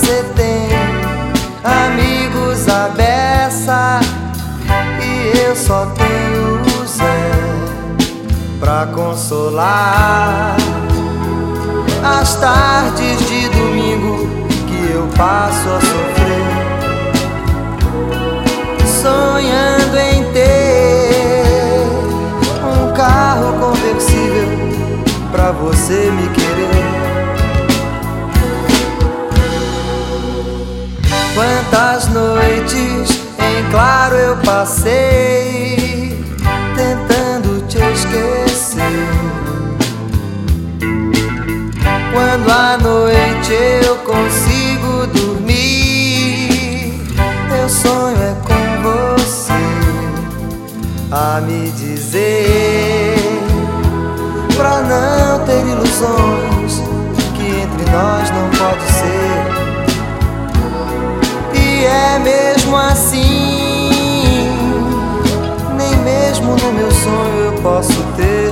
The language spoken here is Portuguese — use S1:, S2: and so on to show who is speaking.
S1: você tem amigos à beça e eu só tenho o Zé pra consolar as tardes de domingo que eu passo a sofrer, sonhando em ter um carro conversível pra você me querer. Quantas noites em claro eu passei tentando te esquecer. Quando à noite eu consigo dormir, meu sonho é com você a me dizer, pra não ter ilusões, que entre nós não pode ser. E é mesmo assim, nem mesmo no meu sonho eu posso ter